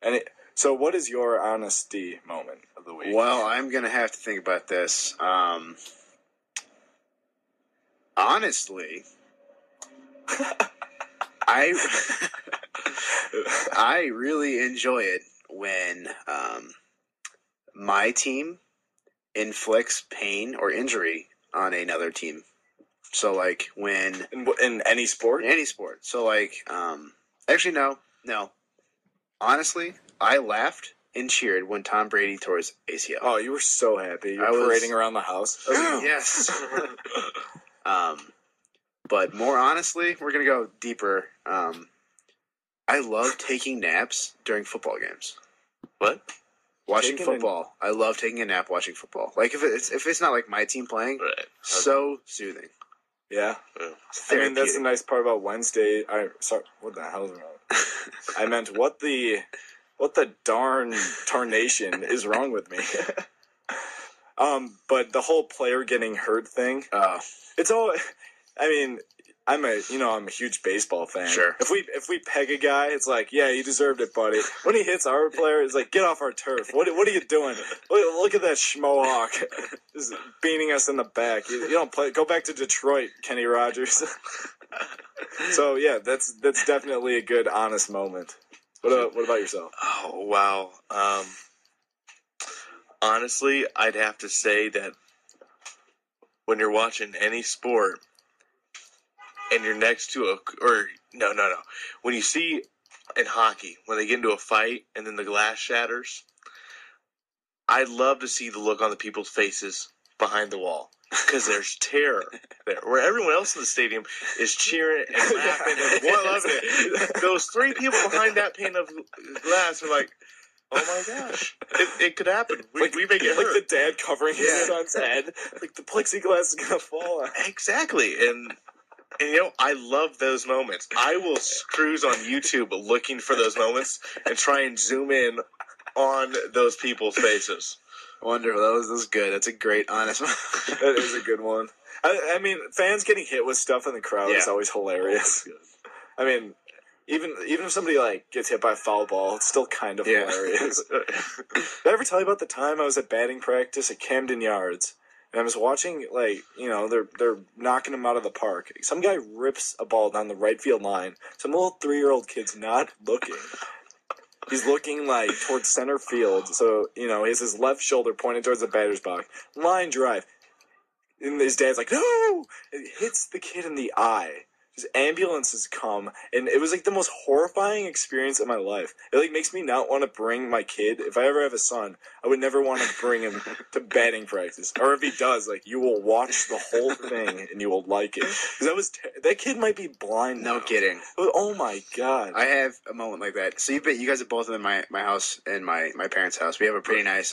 So what is your honesty moment of the week? Well, I'm going to have to think about this. Honestly, I really enjoy it when my team inflicts pain or injury on another team. So, like, when... In any sport? In any sport. So, like, actually, no. Honestly, I laughed and cheered when Tom Brady tore his ACL. Oh, you were so happy. You were parading around the house. Yes. But more honestly, we're going to go deeper. I love taking naps during football games. What? Watching football. I love taking a nap watching football. Like, if it's not like my team playing, right. So soothing. Yeah. I mean, that's the nice part about Wednesday. Sorry, what the hell is wrong? I meant, what the darn tarnation is wrong with me? But the whole player getting hurt thing, it's all, I mean, I'm a huge baseball fan. Sure. If we peg a guy, it's like, yeah, you deserved it, buddy. When he hits our player, it's like, get off our turf. What are you doing? Look at that schmohawk, just beating us in the back. You don't play. Go back to Detroit, Kenny Rogers. So yeah, that's definitely a good, honest moment. What about yourself? Oh wow. Honestly, I'd have to say that when you're watching any sport and you're next to when you see in hockey, when they get into a fight and then the glass shatters, I'd love to see the look on the people's faces behind the wall. Because there's terror there, where everyone else in the stadium is cheering and laughing and loving it. Those three people behind that pane of glass are like, oh my gosh, it could happen. We may get hurt. Like the dad covering his son's head. Like the plexiglass is going to fall out. Exactly. And I love those moments. I will cruise on YouTube looking for those moments and try and zoom in on those people's faces. Wonderful. That was good. That's a great, honest one. That is a good one. I mean, fans getting hit with stuff in the crowd is always hilarious. I mean, even if somebody gets hit by a foul ball, it's still kind of hilarious. Did I ever tell you about the time I was at batting practice at Camden Yards, and I was watching, they're knocking him out of the park. Some guy rips a ball down the right field line. Some little 3-year-old kid's not looking. He's looking, towards center field, so, he has his left shoulder pointed towards the batter's box. Line drive. And his dad's like, no! It hits the kid in the eye. His ambulances come, and it was, the most horrifying experience of my life. It, makes me not want to bring my kid. If I ever have a son, I would never want to bring him to batting practice. Or if he does, you will watch the whole thing, and you will like it. Because that kid might be blind now. No kidding. Oh, my God. I have a moment like that. So you guys have both been in my house and my parents' house. We have a pretty nice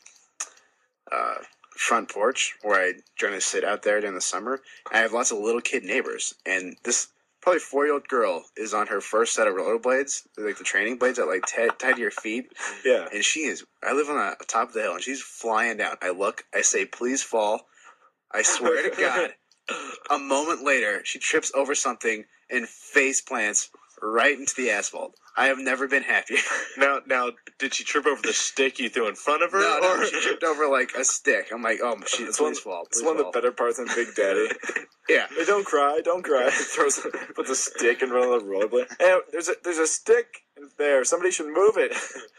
front porch where I generally sit out there during the summer. I have lots of little kid neighbors, and this probably 4-year-old girl is on her first set of rollerblades, the training blades that tied to your feet. Yeah. And I live on the top of the hill, and she's flying down. I look, I say, please fall. I swear to God. A moment later, she trips over something and face plants right into the asphalt. I have never been happier. Now, did she trip over the stick you threw in front of her? No, she tripped over a stick. I'm like, oh, please fall. It's one of the better parts in Big Daddy. Yeah. Hey, don't cry. Puts a stick in front of the rollerblade. Hey, there's a stick there. Somebody should move it.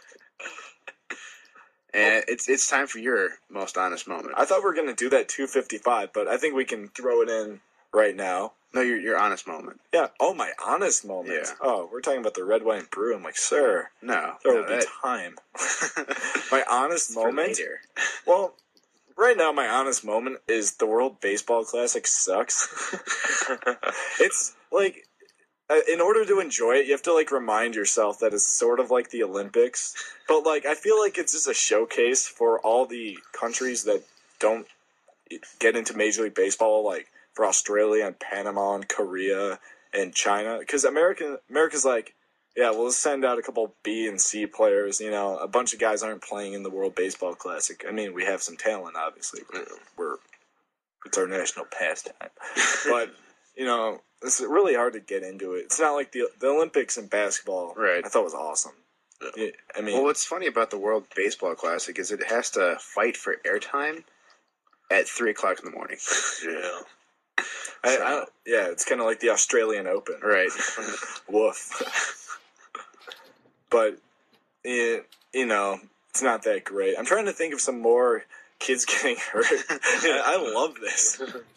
And it's time for your most honest moment. I thought we were going to do that 2:55, but I think we can throw it in right now. No, your honest moment. Yeah. Oh, my honest moment. Yeah. Oh, we're talking about the red, white, and brew. I'm like, sir. No. There will be time. My honest moment. Well, right now, my honest moment is the World Baseball Classic sucks. It's in order to enjoy it, you have to remind yourself that it's sort of like the Olympics. But I feel like it's just a showcase for all the countries that don't get into Major League Baseball, for Australia and Panama and Korea and China. Because America's we'll send out a couple B and C players. A bunch of guys aren't playing in the World Baseball Classic. I mean, we have some talent, obviously. It's our national pastime. But, it's really hard to get into it. It's not like the Olympics in basketball. Right. I thought was awesome. I mean, well, what's funny about the World Baseball Classic is it has to fight for airtime at 3:00 in the morning. Yeah. yeah, it's kind of like the Australian Open. Right. Woof. But, it's not that great. I'm trying to think of some more kids getting hurt. I love this.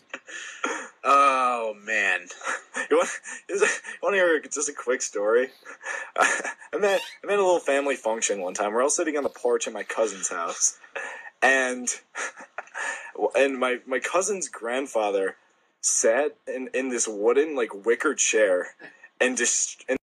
Oh, man. You want to hear just a quick story? I'm at a little family function one time. We're all sitting on the porch at my cousin's house. And my cousin's grandfather sat in this wooden, wicker chair and